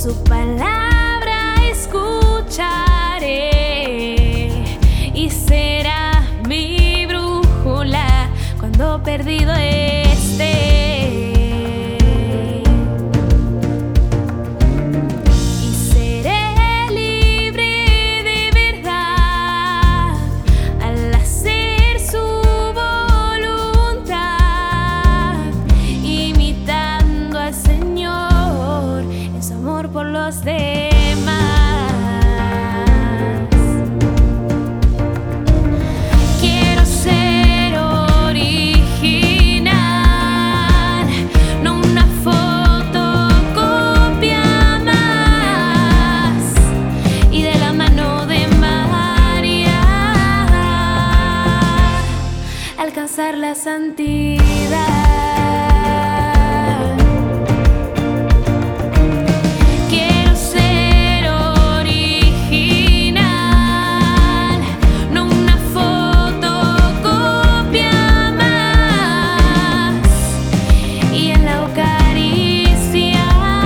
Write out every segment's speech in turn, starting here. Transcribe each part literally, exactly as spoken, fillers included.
su palabra escucharé y será mi brújula cuando perdido esté. Y seré libre de verdad al hacer su voluntad, imitando al Señor en su amor por los demás. Quiero ser original, no una fotocopia más, y de la mano de María alcanzar la santidad. Quiero ser original, no una fotocopia más, y en la Eucaristía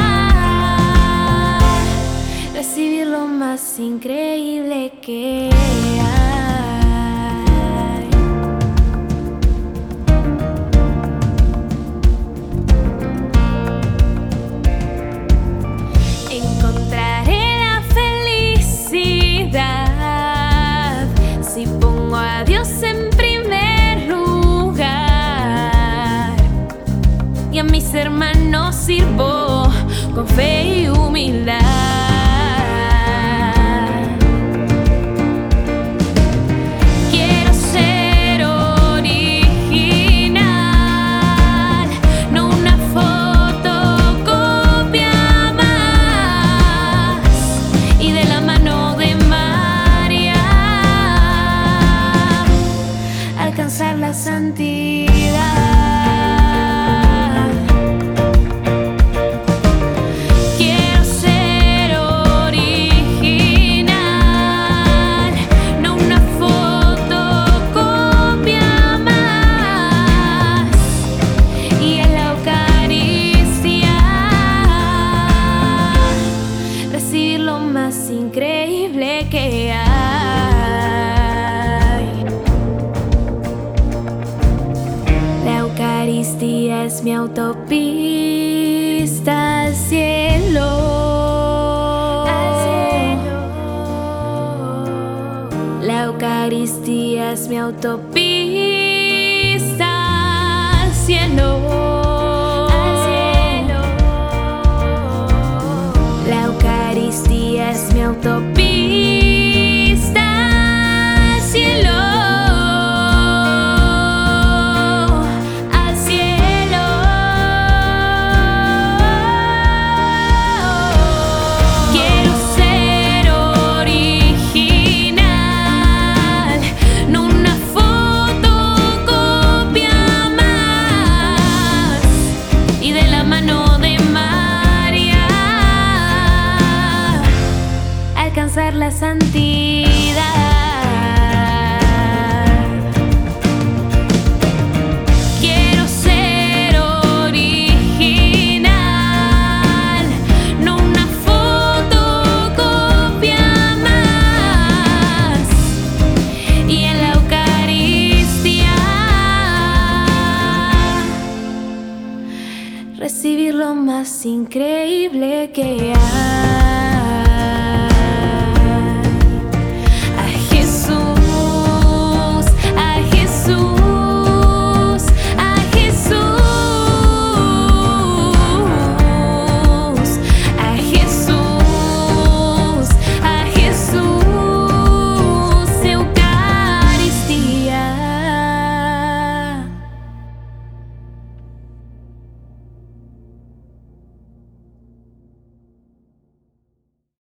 recibir lo más increíble que hay. Encontraré la felicidad si pongo a Dios en primer lugar y a mis hermanos sirvo con fe y humildad. Quiero ser original, no una fotocopia más, y de la mano de María alcanzar la santidad. Quiero ser original, no una fotocopia más, y en la Eucaristía recibir lo más increíble que hay. La Eucaristía es mi autopista al cielo. La Eucaristía es mi autopista al cielo. La Eucaristía es mi autopista al cielo. Al cielo. Quiero ser original, no una fotocopia más, y de la mano de María alcanzar la santidad. Quiero ser original, no una fotocopia más, y en la Eucaristía recibir lo más increíble que hay.